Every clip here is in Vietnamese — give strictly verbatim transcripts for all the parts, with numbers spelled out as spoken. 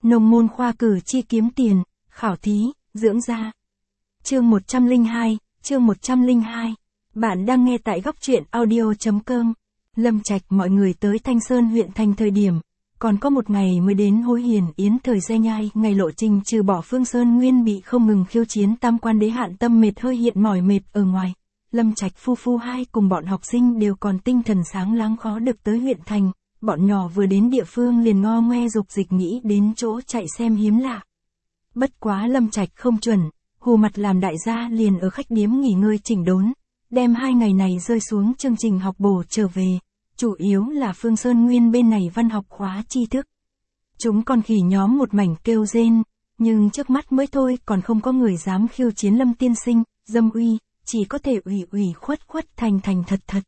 nông môn khoa cử chi kiếm tiền, khảo thí, dưỡng da. Chương một trăm lẻ hai, chương một trăm lẻ hai. Bạn đang nghe tại góc truyện audio chấm com. Lâm Trạch mọi người tới Thanh Sơn huyện thành thời điểm, còn có một ngày mới đến Hối Hiền Yến thời Giai Nhai, ngày lộ trình trừ bỏ Phương Sơn Nguyên bị không ngừng khiêu chiến tam quan đế hạn tâm mệt hơi hiện mỏi mệt ở ngoài. Lâm Trạch phu phu hai cùng bọn học sinh đều còn tinh thần sáng láng khó được tới huyện thành, bọn nhỏ vừa đến địa phương liền ngo ngoe dục dịch nghĩ đến chỗ chạy xem hiếm lạ. Bất quá Lâm Trạch không chuẩn, hù mặt làm đại gia liền ở khách điếm nghỉ ngơi chỉnh đốn, đem hai ngày này rơi xuống chương trình học bổ trở về, chủ yếu là Phương Sơn Nguyên bên này văn học khóa tri thức. Chúng con khỉ nhóm một mảnh kêu rên, nhưng trước mắt mới thôi còn không có người dám khiêu chiến Lâm tiên sinh, dâm uy, chỉ có thể ủy ủy khuất khuất thành thành thật thật.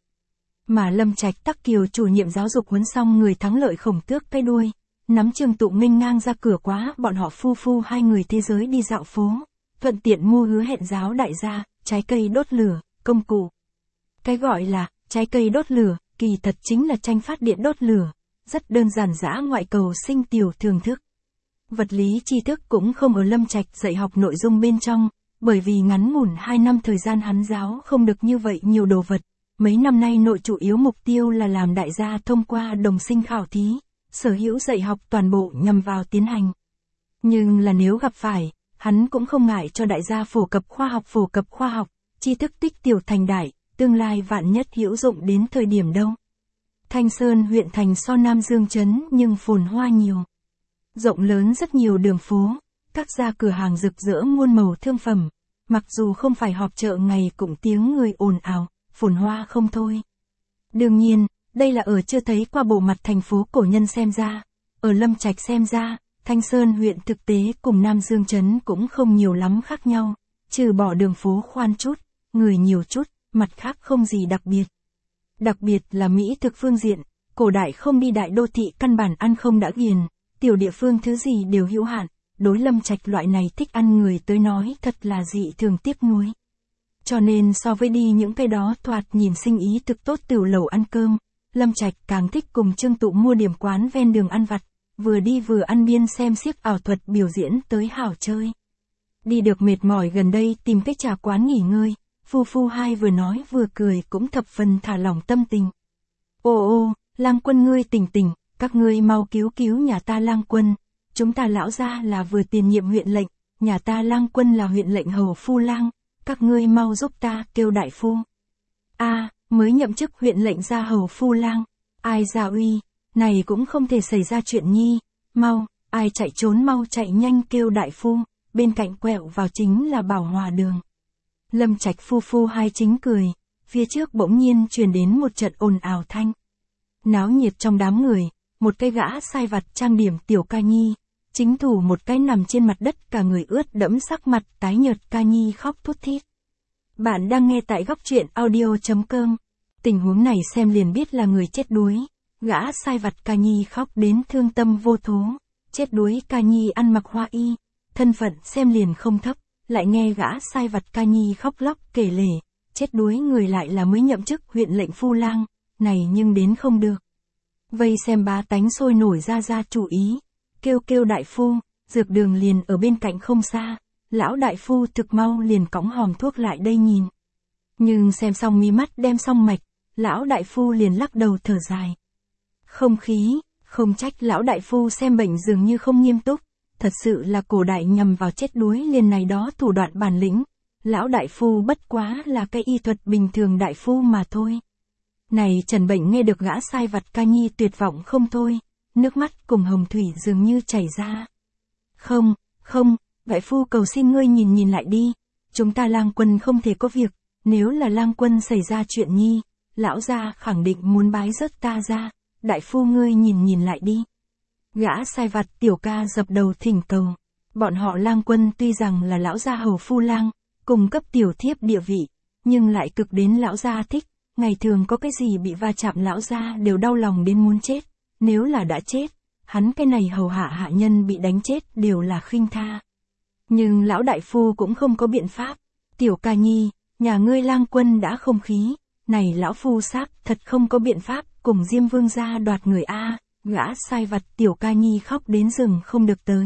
Mà Lâm Trạch Tắc Kiều chủ nhiệm giáo dục huấn xong người thắng lợi khổng tước cái đuôi, nắm Trường Tụ nghênh ngang ra cửa quá bọn họ phu phu hai người thế giới đi dạo phố, thuận tiện mua hứa hẹn giáo đại gia, trái cây đốt lửa, công cụ. Cái gọi là trái cây đốt lửa, kỳ thật chính là tranh phát điện đốt lửa, rất đơn giản dã ngoại cầu sinh tiểu thường thức. Vật lý tri thức cũng không ở Lâm Trạch dạy học nội dung bên trong, bởi vì ngắn ngủn hai năm thời gian hắn giáo không được như vậy nhiều đồ vật. Mấy năm nay nội chủ yếu mục tiêu là làm đại gia thông qua đồng sinh khảo thí, sở hữu dạy học toàn bộ nhằm vào tiến hành. Nhưng là nếu gặp phải, hắn cũng không ngại cho đại gia phổ cập khoa học phổ cập khoa học, tri thức tích tiểu thành đại, tương lai vạn nhất hữu dụng đến thời điểm đâu. Thanh Sơn huyện thành so Nam Dương trấn nhưng phồn hoa nhiều. Rộng lớn rất nhiều đường phố, các gia cửa hàng rực rỡ muôn màu thương phẩm, mặc dù không phải họp chợ ngày cũng tiếng người ồn ào, phồn hoa không thôi. Đương nhiên, đây là ở chưa thấy qua bộ mặt thành phố cổ nhân xem ra, ở Lâm Trạch xem ra, Thanh Sơn huyện thực tế cùng Nam Dương trấn cũng không nhiều lắm khác nhau, trừ bỏ đường phố khoan chút, người nhiều chút, mặt khác không gì đặc biệt. Đặc biệt là Mỹ thực phương diện, cổ đại không đi đại đô thị căn bản ăn không đã ghiền, tiểu địa phương thứ gì đều hữu hạn, đối Lâm Trạch loại này thích ăn người tới nói thật là dị thường tiếc nuối. Cho nên so với đi những cái đó thoạt nhìn sinh ý thực tốt tiểu lầu ăn cơm, Lâm Trạch càng thích cùng Trương Tụ mua điểm quán ven đường ăn vặt, vừa đi vừa ăn biên xem xiếc ảo thuật biểu diễn tới hảo chơi. Đi được mệt mỏi gần đây tìm cái trà quán nghỉ ngơi, phu phu hai vừa nói vừa cười cũng thập phần thả lỏng tâm tình. Ô ô, Lang Quân ngươi tỉnh tỉnh, các ngươi mau cứu cứu nhà ta Lang Quân, chúng ta lão gia là vừa tiền nhiệm huyện lệnh, nhà ta Lang Quân là huyện lệnh hầu phu lang. Các ngươi mau giúp ta kêu đại phu. A, à, mới nhậm chức huyện lệnh gia hầu phu lang. Ai gia uy, này cũng không thể xảy ra chuyện nhi. Mau, ai chạy trốn mau chạy nhanh kêu đại phu. Bên cạnh quẹo vào chính là Bảo Hòa đường. Lâm Trạch phu phu hai chính cười, phía trước bỗng nhiên truyền đến một trận ồn ào thanh. Náo nhiệt trong đám người, một cái gã sai vặt trang điểm tiểu ca nhi. Chính thủ một cái nằm trên mặt đất cả người ướt đẫm sắc mặt tái nhợt ca nhi khóc thút thít. Bạn đang nghe tại góc truyện audio chấm com. Tình huống này xem liền biết là người chết đuối. Gã sai vặt ca nhi khóc đến thương tâm vô thố. Chết đuối ca nhi ăn mặc hoa y. Thân phận xem liền không thấp. Lại nghe gã sai vặt ca nhi khóc lóc kể lể. Chết đuối người lại là mới nhậm chức huyện lệnh phu lang. Này nhưng đến không được. Vây xem bá tánh sôi nổi ra ra chủ ý. Kêu kêu đại phu, dược đường liền ở bên cạnh không xa, lão đại phu thực mau liền cõng hòm thuốc lại đây nhìn. Nhưng xem xong mí mắt đem xong mạch, lão đại phu liền lắc đầu thở dài. Không khí, không trách lão đại phu xem bệnh dường như không nghiêm túc, thật sự là cổ đại nhằm vào chết đuối liền này đó thủ đoạn bản lĩnh. Lão đại phu bất quá là cái y thuật bình thường đại phu mà thôi. Này trần bệnh nghe được gã sai vặt ca nhi tuyệt vọng không thôi. Nước mắt cùng hồng thủy dường như chảy ra. Không, không, đại phu cầu xin ngươi nhìn nhìn lại đi. Chúng ta Lang Quân không thể có việc. Nếu là Lang Quân xảy ra chuyện nhi, lão gia khẳng định muốn bái rớt ta ra. Đại phu ngươi nhìn nhìn lại đi. Gã sai vặt tiểu ca dập đầu thỉnh cầu. Bọn họ Lang Quân tuy rằng là lão gia hầu phu lang, cùng cấp tiểu thiếp địa vị, nhưng lại cực đến lão gia thích. Ngày thường có cái gì bị va chạm lão gia đều đau lòng đến muốn chết. Nếu là đã chết, hắn cái này hầu hạ hạ nhân bị đánh chết đều là khinh tha. Nhưng lão đại phu cũng không có biện pháp. Tiểu ca nhi, nhà ngươi Lang Quân đã không khí, này lão phu sáp thật không có biện pháp cùng Diêm Vương gia đoạt người A, Gã sai vặt Tiểu Ca Nhi khóc đến rừng không được tới.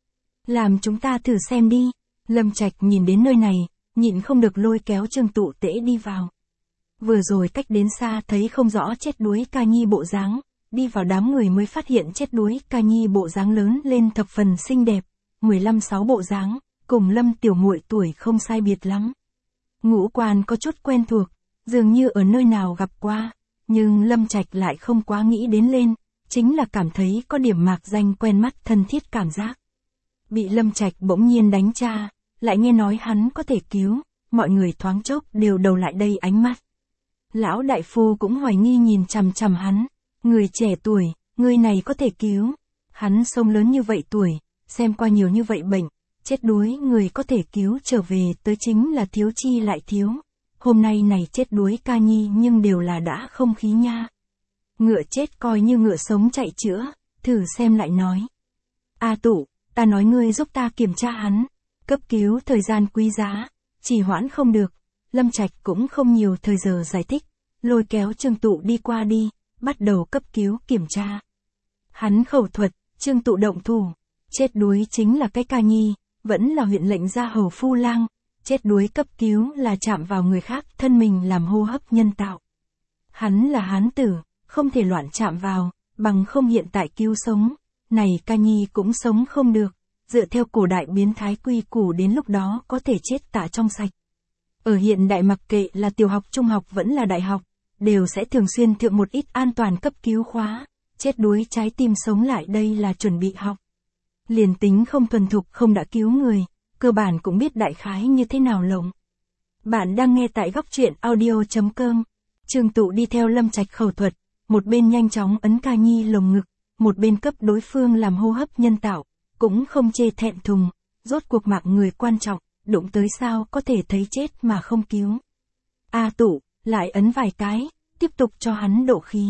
Làm chúng ta thử xem đi. Lâm Trạch nhìn đến nơi này, nhịn không được lôi kéo Trương Tụ Tễ đi vào. Vừa rồi cách đến xa thấy không rõ chết đuối Ca Nhi bộ dáng, đi vào đám người mới phát hiện chết đuối Ca Nhi bộ dáng lớn lên thập phần xinh đẹp, mười lăm sáu bộ dáng, cùng Lâm tiểu muội tuổi không sai biệt lắm. Ngũ quan có chút quen thuộc, dường như ở nơi nào gặp qua, nhưng Lâm Trạch lại không quá nghĩ đến lên, chính là cảm thấy có điểm mạc danh quen mắt thân thiết cảm giác. Bị Lâm Trạch bỗng nhiên đánh cha, lại nghe nói hắn có thể cứu, mọi người thoáng chốc đều đầu lại đây ánh mắt. Lão đại phu cũng hoài nghi nhìn chằm chằm hắn, người trẻ tuổi, người này có thể cứu. Hắn sống lớn như vậy tuổi, xem qua nhiều như vậy bệnh, chết đuối người có thể cứu trở về tới chính là thiếu chi lại thiếu. Hôm nay này chết đuối Ca Nhi nhưng đều là đã không khí nha. Ngựa chết coi như ngựa sống chạy chữa, thử xem lại nói. A Tụ, ta nói ngươi giúp ta kiểm tra hắn, cấp cứu thời gian quý giá, trì hoãn không được. Lâm Trạch cũng không nhiều thời giờ giải thích, lôi kéo Trương Tụ đi qua đi, bắt đầu cấp cứu kiểm tra. Hắn khẩu thuật, Trương Tụ động thủ, chết đuối chính là cái Ca Nhi, vẫn là huyện lệnh gia hầu phu lang, chết đuối cấp cứu là chạm vào người khác thân mình làm hô hấp nhân tạo. Hắn là hán tử, không thể loạn chạm vào, bằng không hiện tại cứu sống, này Ca Nhi cũng sống không được, dựa theo cổ đại biến thái quy củ đến lúc đó có thể chết tạ trong sạch. Ở hiện đại mặc kệ là tiểu học trung học vẫn là đại học, đều sẽ thường xuyên thượng một ít an toàn cấp cứu khóa, chết đuối trái tim sống lại đây là chuẩn bị học. Liền tính không thuần thục không đã cứu người, cơ bản cũng biết đại khái như thế nào lộng. Bạn đang nghe tại góc truyện audio chấm com. Trương Tụ đi theo Lâm Trạch khẩu thuật, một bên nhanh chóng ấn Ca Nhi lồng ngực, một bên cấp đối phương làm hô hấp nhân tạo, cũng không chê thẹn thùng, rốt cuộc mạng người quan trọng, đụng tới sao có thể thấy chết mà không cứu. A Tụ, lại ấn vài cái, tiếp tục cho hắn độ khí.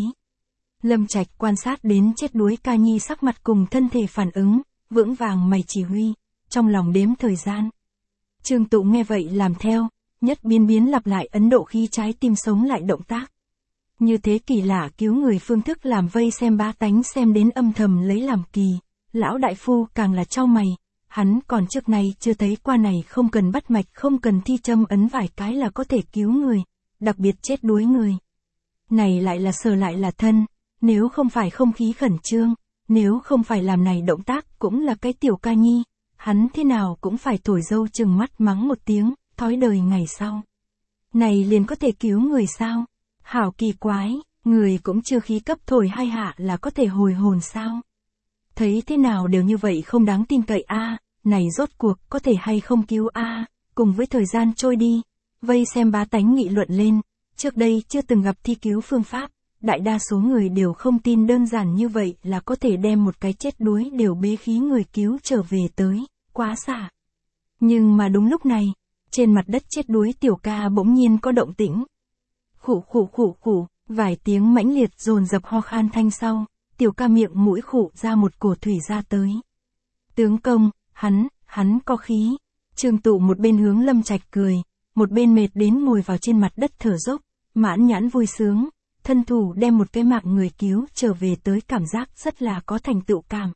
Lâm Trạch quan sát đến chết đuối Ca Nhi sắc mặt cùng thân thể phản ứng, vững vàng mày chỉ huy, trong lòng đếm thời gian. Trương Tụ nghe vậy làm theo, nhất biến biến lặp lại ấn độ khí trái tim sống lại động tác. Như thế kỳ lạ cứu người phương thức làm vây xem bá tánh xem đến âm thầm lấy làm kỳ, lão đại phu càng là trao mày, hắn còn trước nay chưa thấy qua này không cần bắt mạch không cần thi châm ấn vài cái là có thể cứu người, đặc biệt chết đuối người. Này lại là sờ lại là thân, nếu không phải không khí khẩn trương, nếu không phải làm này động tác cũng là cái tiểu Ca Nhi, hắn thế nào cũng phải thổi dâu chừng mắt mắng một tiếng, thói đời ngày sau. Này liền có thể cứu người sao? Hảo kỳ quái, người cũng chưa khí cấp thổi hai hạ là có thể hồi hồn sao? Thấy thế nào đều như vậy không đáng tin cậy a, này rốt cuộc có thể hay không cứu a? Cùng với thời gian trôi đi, vây xem bá tánh nghị luận lên, trước đây chưa từng gặp thi cứu phương pháp, đại đa số người đều không tin đơn giản như vậy là có thể đem một cái chết đuối đều bế khí người cứu trở về tới, quá xả. Nhưng mà đúng lúc này, trên mặt đất chết đuối Tiểu Ca bỗng nhiên có động tĩnh. Khụ khụ khụ khụ, vài tiếng mãnh liệt dồn dập ho khan thanh sau, Tiểu Ca miệng mũi khụ ra một cổ thủy ra tới. Tướng công, hắn, hắn có khí. Trương Tụ một bên hướng Lâm Trạch cười, một bên mệt đến ngồi vào trên mặt đất thở dốc, mãn nhãn vui sướng, thân thủ đem một cái mạng người cứu trở về tới cảm giác rất là có thành tựu cảm.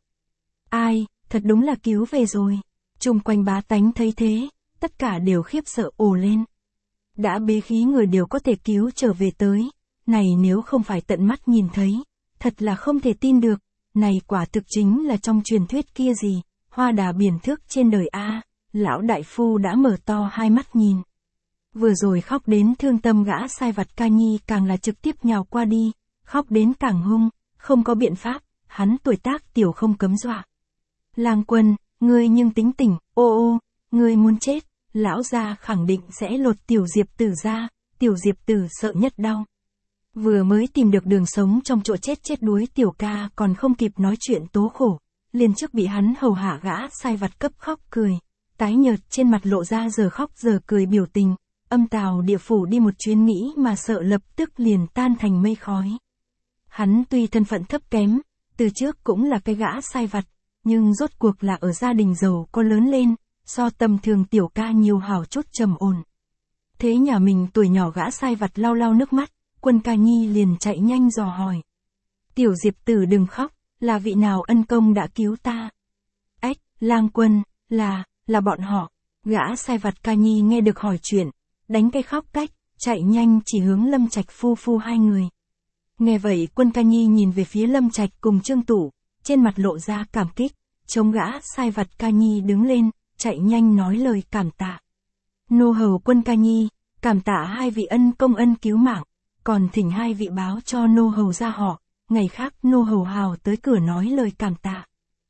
Ai, thật đúng là cứu về rồi. Chung quanh bá tánh thấy thế, tất cả đều khiếp sợ ồ lên. Đã bế khí người đều có thể cứu trở về tới, này nếu không phải tận mắt nhìn thấy, thật là không thể tin được, này quả thực chính là trong truyền thuyết kia gì, hoa đà biển thước trên đời a. Lão đại phu đã mở to hai mắt nhìn. Vừa rồi khóc đến thương tâm gã sai vặt Ca Nhi càng là trực tiếp nhào qua đi, khóc đến càng hung, không có biện pháp, hắn tuổi tác tiểu không cấm dọa. Lang Quân, ngươi nhưng tính tỉnh, ô ô, ngươi muốn chết, lão gia khẳng định sẽ lột tiểu Diệp Tử ra, tiểu Diệp Tử sợ nhất đau. Vừa mới tìm được đường sống trong chỗ chết chết đuối Tiểu Ca còn không kịp nói chuyện tố khổ, liền trước bị hắn hầu hạ gã sai vặt cấp khóc cười, tái nhợt trên mặt lộ ra giờ khóc giờ cười biểu tình, âm tào địa phủ đi một chuyến nghĩ mà sợ lập tức liền tan thành mây khói. Hắn tuy thân phận thấp kém, từ trước cũng là cái gã sai vặt, nhưng rốt cuộc là ở gia đình giàu có lớn lên, so tầm thường Tiểu Ca nhiều hảo chút trầm ổn. Thế nhà mình tuổi nhỏ gã sai vặt lau lau nước mắt, Quân Ca Nhi liền chạy nhanh dò hỏi. Tiểu Diệp Tử đừng khóc, là vị nào ân công đã cứu ta? Ếch, Lang Quân, là, là bọn họ. Gã sai vặt ca nhi nghe được hỏi chuyện, đánh cây khóc cách, chạy nhanh chỉ hướng Lâm Trạch phu phu hai người. Nghe vậy Quân ca nhi nhìn về phía Lâm Trạch cùng Trương Tủ, trên mặt lộ ra cảm kích, chống gã sai vặt ca nhi đứng lên, chạy nhanh nói lời cảm tạ. Nô hầu Quân ca nhi, cảm tạ hai vị ân công ân cứu mạng, còn thỉnh hai vị báo cho nô hầu ra họ, ngày khác nô hầu hào tới cửa nói lời cảm tạ.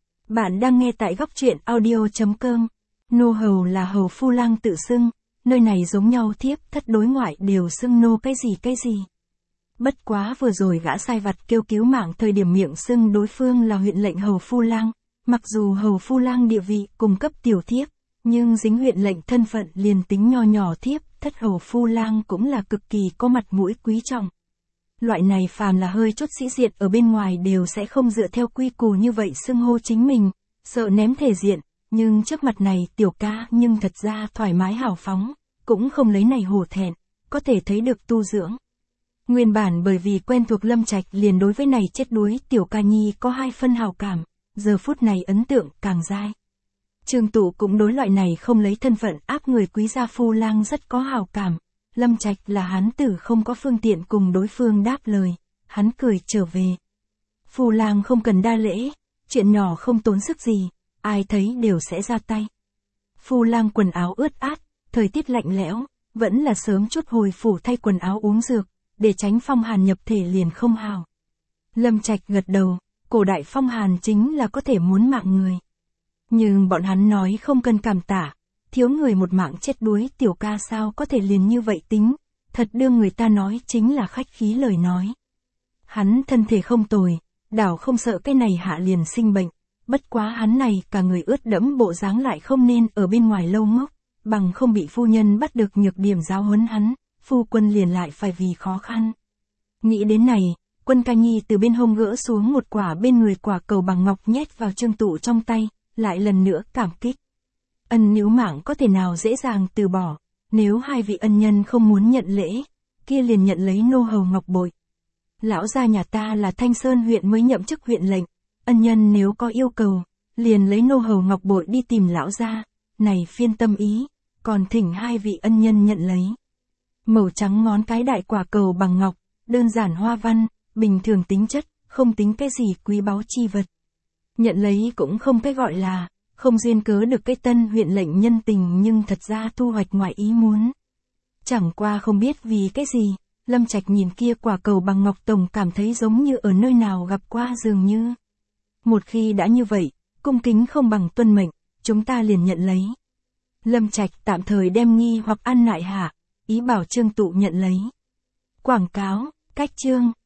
Bạn đang nghe tại góc truyện audio.com. Nô hầu là hầu phu lang tự xưng, nơi này giống nhau thiếp thất đối ngoại đều xưng nô cái gì cái gì. Bất quá vừa rồi gã sai vặt kêu cứu mạng thời điểm miệng xưng đối phương là huyện lệnh hầu phu lang, mặc dù hầu phu lang địa vị cùng cấp tiểu thiếp, nhưng dính huyện lệnh thân phận liền tính nho nhỏ thiếp, thất hầu phu lang cũng là cực kỳ có mặt mũi quý trọng. Loại này phàm là hơi chút sĩ diện ở bên ngoài đều sẽ không dựa theo quy củ như vậy xưng hô chính mình, sợ ném thể diện, nhưng trước mặt này tiểu ca nhưng thật ra thoải mái hào phóng, cũng không lấy này hổ thẹn, có thể thấy được tu dưỡng. Nguyên bản bởi vì quen thuộc Lâm Trạch liền đối với này chết đuối tiểu ca nhi có hai phân hào cảm, giờ phút này ấn tượng càng dai. Trương Tụ cũng đối loại này không lấy thân phận áp người quý gia phu lang rất có hào cảm. Lâm Trạch là hán tử không có phương tiện cùng đối phương đáp lời, hắn cười trở về. Phu lang không cần đa lễ, chuyện nhỏ không tốn sức gì, ai thấy đều sẽ ra tay. Phu lang quần áo ướt át, thời tiết lạnh lẽo, vẫn là sớm chút hồi phủ thay quần áo uống dược, để tránh phong hàn nhập thể liền không hào. Lâm Trạch gật đầu, cổ đại phong hàn chính là có thể muốn mạng người. Nhưng bọn hắn nói không cần cảm tả, thiếu người một mạng chết đuối tiểu ca sao có thể liền như vậy tính, thật đương người ta nói chính là khách khí lời nói. Hắn thân thể không tồi, đảo không sợ cái này hạ liền sinh bệnh, bất quá hắn này cả người ướt đẫm bộ dáng lại không nên ở bên ngoài lâu ngốc, bằng không bị phu nhân bắt được nhược điểm giáo huấn hắn, phu quân liền lại phải vì khó khăn. Nghĩ đến này, Quân ca nhi từ bên hông gỡ xuống một quả bên người quả cầu bằng ngọc nhét vào Trương Tụ trong tay, lại lần nữa cảm kích. Ân níu mạng có thể nào dễ dàng từ bỏ, nếu hai vị ân nhân không muốn nhận lễ, kia liền nhận lấy nô hầu ngọc bội. Lão gia nhà ta là Thanh Sơn huyện mới nhậm chức huyện lệnh, ân nhân nếu có yêu cầu, liền lấy nô hầu ngọc bội đi tìm lão gia, này phiên tâm ý, còn thỉnh hai vị ân nhân nhận lấy. Màu trắng ngón cái đại quả cầu bằng ngọc, đơn giản hoa văn, bình thường tính chất, không tính cái gì quý báu chi vật. Nhận lấy cũng không cái gọi là, không duyên cớ được cái tân huyện lệnh nhân tình nhưng thật ra thu hoạch ngoại ý muốn. Chẳng qua không biết vì cái gì, Lâm Trạch nhìn kia quả cầu bằng ngọc tổng cảm thấy giống như ở nơi nào gặp qua dường như. Một khi đã như vậy, cung kính không bằng tuân mệnh, chúng ta liền nhận lấy. Lâm Trạch tạm thời đem nghi hoặc ăn lại hạ, ý bảo Trương Tụ nhận lấy. Quảng cáo, cách chương.